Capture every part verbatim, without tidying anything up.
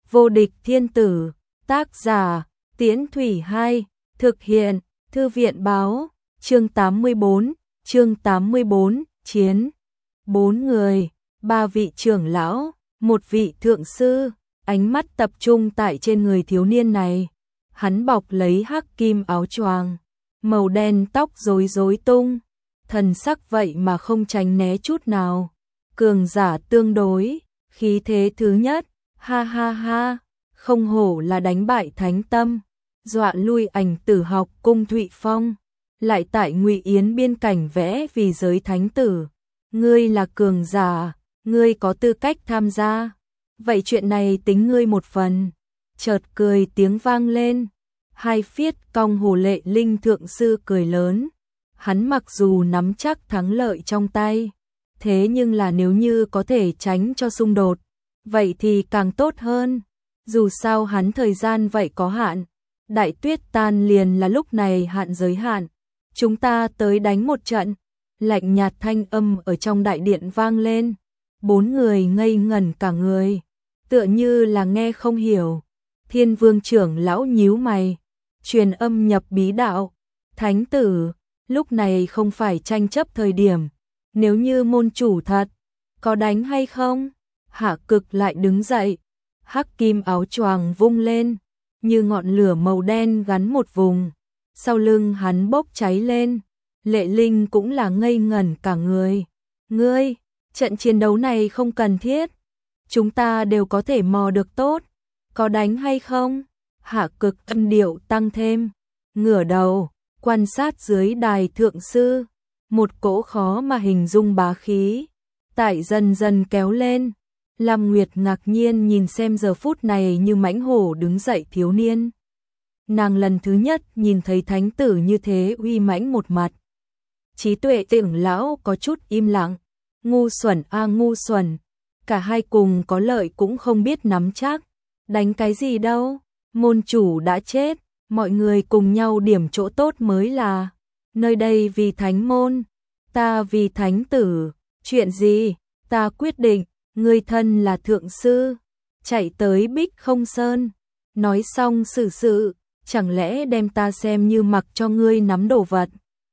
Vô địch thiên tử, tác giả, Tiễn Thủy Hai, thực hiện, Thư viện báo, chương tám mươi bốn, chương tám mươi bốn, chiến. Bốn người, ba vị trưởng lão, một vị thượng sư, ánh mắt tập trung tại trên người thiếu niên này. Hắn bọc lấy hắc kim áo choàng, màu đen tóc rối rối tung, thần sắc vậy mà không tránh né chút nào. Cường giả tương đối, khí thế thứ nhất, ha ha ha, không hổ là đánh bại thánh tâm, dọa lui ảnh tử học cung Thụy Phong, lại tại Ngụy Yến biên cảnh vẽ vì giới thánh tử. Ngươi là cường giả, ngươi có tư cách tham gia, vậy chuyện này tính ngươi một phần. Chợt cười tiếng vang lên, hai phiết cong Hồ Lệ Linh thượng sư cười lớn. Hắn mặc dù nắm chắc thắng lợi trong tay, thế nhưng là nếu như có thể tránh cho xung đột, vậy thì càng tốt hơn. Dù sao hắn thời gian vậy có hạn, đại tuyết tan liền là lúc này hạn giới hạn. Chúng ta tới đánh một trận. Lạnh nhạt thanh âm ở trong đại điện vang lên. Bốn người ngây ngẩn cả người, tựa như là nghe không hiểu. Thiên Vương trưởng lão nhíu mày, truyền âm nhập bí đạo. Thánh tử, lúc này không phải tranh chấp thời điểm. Nếu như môn chủ thật, có đánh hay không? Hạ Cực lại đứng dậy, hắc kim áo choàng vung lên, như ngọn lửa màu đen gắn một vùng. Sau lưng hắn bốc cháy lên. Lệ Linh cũng là ngây ngẩn cả người. Ngươi, trận chiến đấu này không cần thiết. Chúng ta đều có thể mò được tốt. Có đánh hay không? Hạ Cực âm điệu tăng thêm. Ngửa đầu, quan sát dưới đài thượng sư. Một cỗ khó mà hình dung bá khí. Tại dần dần kéo lên. Lam Nguyệt ngạc nhiên nhìn xem giờ phút này như mãnh hổ đứng dậy thiếu niên. Nàng lần thứ nhất nhìn thấy thánh tử như thế uy mãnh một mặt. Trí Tuệ trưởng lão có chút im lặng. Ngu xuẩn a à, ngu xuẩn. Cả hai cùng có lợi cũng không biết nắm chắc. Đánh cái gì đâu. Môn chủ đã chết. Mọi người cùng nhau điểm chỗ tốt mới là. Nơi đây vì thánh môn. Ta vì thánh tử. Chuyện gì? Ta quyết định. Ngươi thân là thượng sư. Chạy tới Bích Không Sơn. Nói xong xử sự. Chẳng lẽ đem ta xem như mặc cho ngươi nắm đồ vật?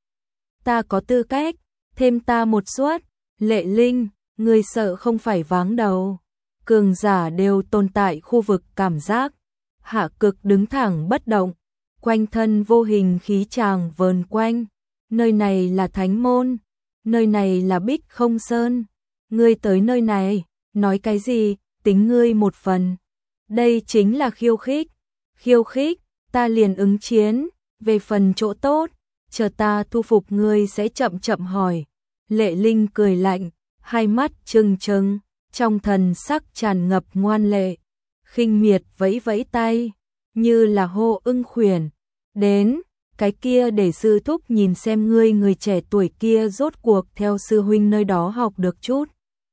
Ta có tư cách, thêm ta một suất. Lệ Linh, ngươi sợ không phải váng đầu. Cường giả đều tồn tại khu vực cảm giác. Hạ Cực đứng thẳng bất động, quanh thân vô hình khí tràng vờn quanh. Nơi này là thánh môn, nơi này là Bích Không Sơn. Ngươi tới nơi này, nói cái gì, tính ngươi một phần. Đây chính là khiêu khích. Khiêu khích, ta liền ứng chiến, về phần chỗ tốt. Chờ ta thu phục ngươi sẽ chậm chậm hỏi. Lệ Linh cười lạnh, hai mắt trừng trừng, trong thần sắc tràn ngập ngoan lệ. Khinh miệt vẫy vẫy tay, như là hô ưng khuyển. Đến, cái kia để sư thúc nhìn xem ngươi người trẻ tuổi kia rốt cuộc theo sư huynh nơi đó học được chút.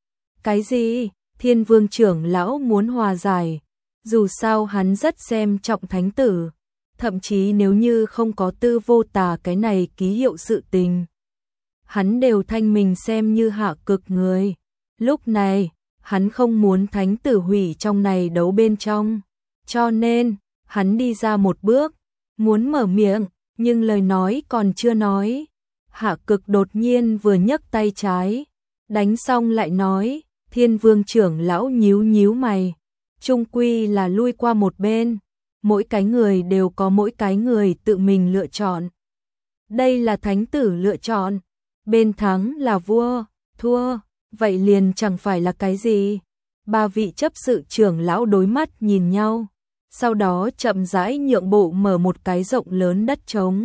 Cái gì? Thiên Vương trưởng lão muốn hòa giải. Dù sao hắn rất xem trọng thánh tử. Thậm chí nếu như không có Tư Vô Tà cái này ký hiệu sự tình, hắn đều thanh mình xem như Hạ Cực người. Lúc này, hắn không muốn thánh tử hủy trong này đấu bên trong. Cho nên, hắn đi ra một bước, muốn mở miệng, nhưng lời nói còn chưa nói. Hạ Cực đột nhiên vừa nhấc tay trái, đánh xong lại nói. Thiên Vương trưởng lão nhíu nhíu mày, chung quy là lui qua một bên. Mỗi cái người đều có mỗi cái người tự mình lựa chọn. Đây là thánh tử lựa chọn. Bên thắng là vua, thua, vậy liền chẳng phải là cái gì. Ba vị chấp sự trưởng lão đối mắt nhìn nhau. Sau đó chậm rãi nhượng bộ mở một cái rộng lớn đất trống.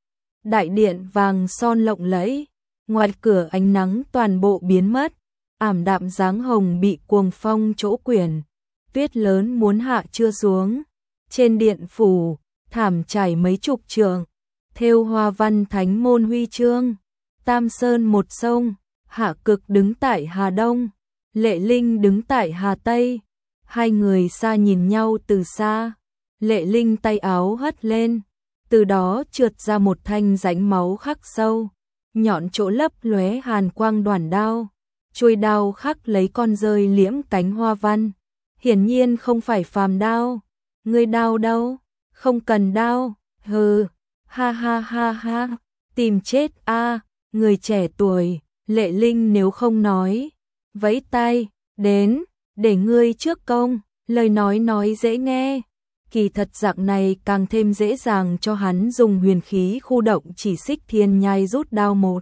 Đại điện vàng son lộng lẫy. Ngoài cửa ánh nắng toàn bộ biến mất. Ảm đạm dáng hồng bị cuồng phong chỗ quyển. Tuyết lớn muốn hạ chưa xuống. Trên điện phủ, thảm trải mấy chục trượng, thêu hoa văn thánh môn huy chương. Tam Sơn một sông, Hạ Cực đứng tại Hà Đông, Lệ Linh đứng tại Hà Tây. Hai người xa nhìn nhau từ xa. Lệ Linh tay áo hất lên, từ đó trượt ra một thanh rãnh máu khắc sâu, nhọn chỗ lấp lóe hàn quang đoản đao. Chuôi đao khắc lấy con rơi liễm cánh hoa văn, hiển nhiên không phải phàm đao. Ngươi đao đâu? Không cần đao. Hừ, ha ha ha ha, tìm chết a, người trẻ tuổi. Lệ Linh nếu không nói, vẫy tay, đến, để ngươi trước công. Lời nói nói dễ nghe, kỳ thật dạng này càng thêm dễ dàng cho hắn dùng huyền khí khu động chỉ xích thiên nhai rút đao một.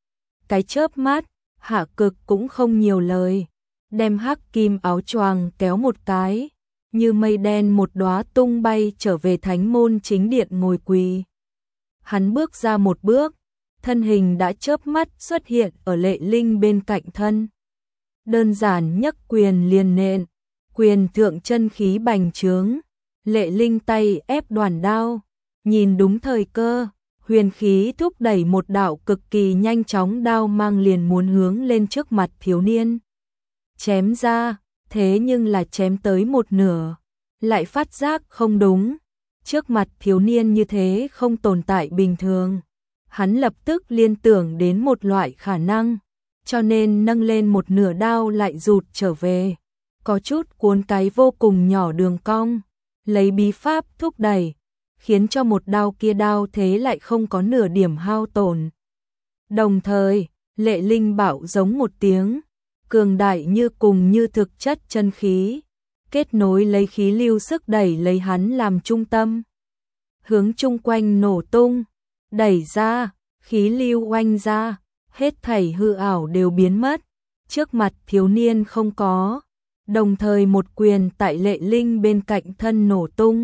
Cái chớp mắt, Hạ Cực cũng không nhiều lời, đem hắc kim áo choàng kéo một cái, như mây đen một đóa tung bay trở về thánh môn chính điện ngồi quỳ. Hắn bước ra một bước, thân hình đã chớp mắt xuất hiện ở Lệ Linh bên cạnh thân. Đơn giản nhấc quyền liền nện, quyền thượng chân khí bành trướng, Lệ Linh tay ép đoàn đao, nhìn đúng thời cơ, huyền khí thúc đẩy một đạo cực kỳ nhanh chóng đao mang liền muốn hướng lên trước mặt thiếu niên. Chém ra, thế nhưng là chém tới một nửa, lại phát giác không đúng, trước mặt thiếu niên như thế không tồn tại bình thường. Hắn lập tức liên tưởng đến một loại khả năng, cho nên nâng lên một nửa đao lại rụt trở về, có chút cuốn cái vô cùng nhỏ đường cong, lấy bí pháp thúc đẩy, khiến cho một đao kia đao thế lại không có nửa điểm hao tổn. Đồng thời, Lệ Linh bạo giống một tiếng, cường đại như cùng như thực chất chân khí, kết nối lấy khí lưu sức đẩy lấy hắn làm trung tâm, hướng chung quanh nổ tung, đẩy ra, khí lưu oanh ra, hết thảy hư ảo đều biến mất, trước mặt thiếu niên không có, đồng thời một quyền tại Lệ Linh bên cạnh thân nổ tung.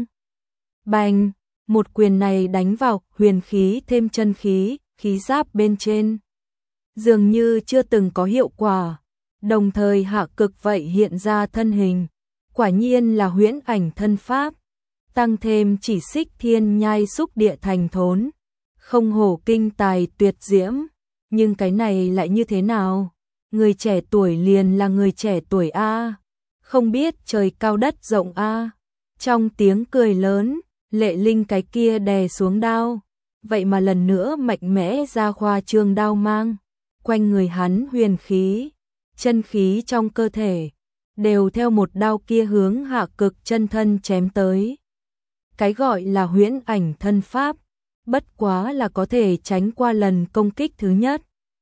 Bành, một quyền này đánh vào huyền khí thêm chân khí, khí giáp bên trên. Dường như chưa từng có hiệu quả, đồng thời Hạ Cực vậy hiện ra thân hình, quả nhiên là huyễn ảnh thân pháp, tăng thêm chỉ xích thiên nhai xúc địa thành thốn, không hổ kinh tài tuyệt diễm, nhưng cái này lại như thế nào? Người trẻ tuổi liền là người trẻ tuổi a, không biết trời cao đất rộng a. Trong tiếng cười lớn, Lệ Linh cái kia đè xuống đao, vậy mà lần nữa mạnh mẽ ra khoa trương đao mang, quanh người hắn huyền khí, chân khí trong cơ thể đều theo một đao kia hướng Hạ Cực chân thân chém tới. Cái gọi là huyễn ảnh thân pháp, bất quá là có thể tránh qua lần công kích thứ nhất.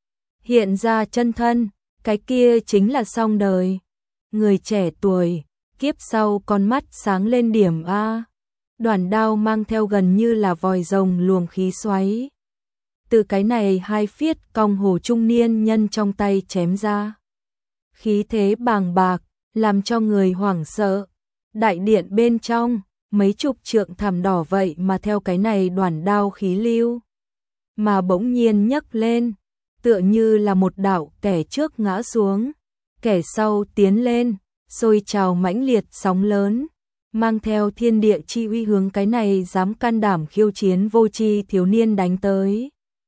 Hiện ra chân thân, cái kia chính là xong đời. Người trẻ tuổi, kiếp sau con mắt sáng lên điểm a. Đoàn đao mang theo gần như là vòi rồng luồng khí xoáy. Từ cái này hai phiết cong hồ trung niên nhân trong tay chém ra. Khí thế bàng bạc, làm cho người hoảng sợ. Đại điện bên trong, mấy chục trượng thảm đỏ vậy mà theo cái này đoàn đao khí lưu, mà bỗng nhiên nhấc lên, tựa như là một đạo kẻ trước ngã xuống, kẻ sau tiến lên, sôi trào mãnh liệt sóng lớn, mang theo thiên địa chi uy hướng cái này dám can đảm khiêu chiến vô tri thiếu niên đánh tới.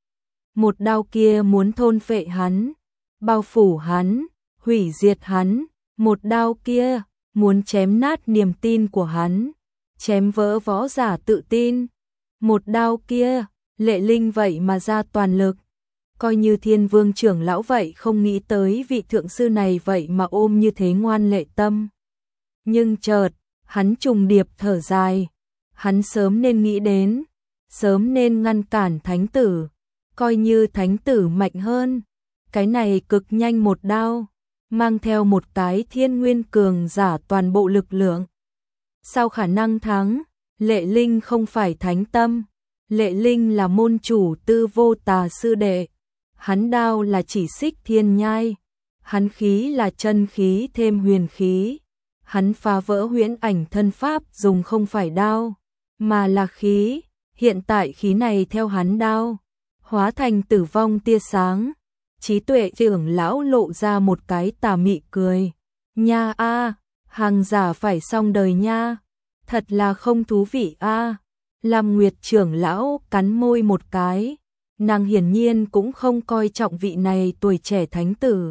Một đao kia muốn thôn phệ hắn, bao phủ hắn, hủy diệt hắn, một đao kia muốn chém nát niềm tin của hắn, chém vỡ võ giả tự tin. Một đao kia, Lệ Linh vậy mà ra toàn lực, coi như Thiên Vương trưởng lão vậy không nghĩ tới vị thượng sư này vậy mà ôm như thế ngoan lệ tâm. Nhưng chợt, hắn trùng điệp thở dài, hắn sớm nên nghĩ đến, sớm nên ngăn cản thánh tử, coi như thánh tử mạnh hơn, cái này cực nhanh một đao, mang theo một cái thiên nguyên cường giả toàn bộ lực lượng. Sao khả năng thắng? Lệ Linh không phải thánh tâm, Lệ Linh là môn chủ Tư Vô Tà sư đệ, hắn đao là chỉ xích thiên nhai, hắn khí là chân khí thêm huyền khí, hắn phá vỡ huyễn ảnh thân pháp dùng không phải đao, mà là khí, hiện tại khí này theo hắn đao, hóa thành tử vong tia sáng. Trí Tuệ trưởng lão lộ ra một cái tà mị cười, nha a, hàng giả phải xong đời nha, thật là không thú vị a. Lam Nguyệt trưởng lão cắn môi một cái, nàng hiển nhiên cũng không coi trọng vị này tuổi trẻ thánh tử.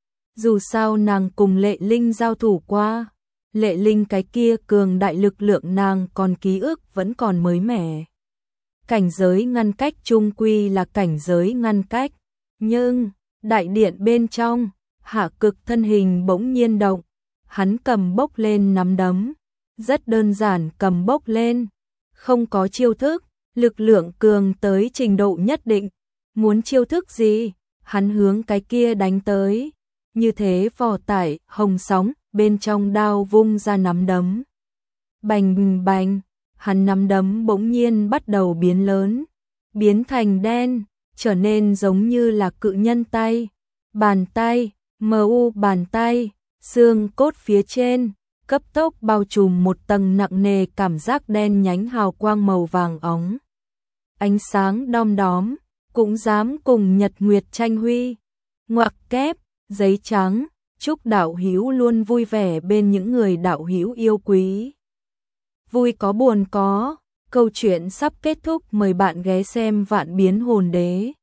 Dù sao nàng cùng Lệ Linh giao thủ qua, Lệ Linh cái kia cường đại lực lượng nàng còn ký ức vẫn còn mới mẻ. Cảnh giới ngăn cách chung quy là cảnh giới ngăn cách, nhưng đại điện bên trong, Hạ Cực thân hình bỗng nhiên động, hắn cầm bốc lên nắm đấm, rất đơn giản cầm bốc lên, không có chiêu thức, lực lượng cường tới trình độ nhất định, muốn chiêu thức gì, hắn hướng cái kia đánh tới, như thế vò tải, hồng sóng, bên trong đao vung ra nắm đấm. Bành bành, hắn nắm đấm bỗng nhiên bắt đầu biến lớn, biến thành đen, trở nên giống như là cự nhân tay, bàn tay, mờ u bàn tay, xương cốt phía trên, cấp tốc bao trùm một tầng nặng nề cảm giác đen nhánh hào quang màu vàng óng. Ánh sáng đom đóm, cũng dám cùng nhật nguyệt tranh huy. Ngoặc kép, giấy trắng, chúc đạo hữu luôn vui vẻ bên những người đạo hữu yêu quý. Vui có buồn có, câu chuyện sắp kết thúc, mời bạn ghé xem Vạn Biến Hồn Đế.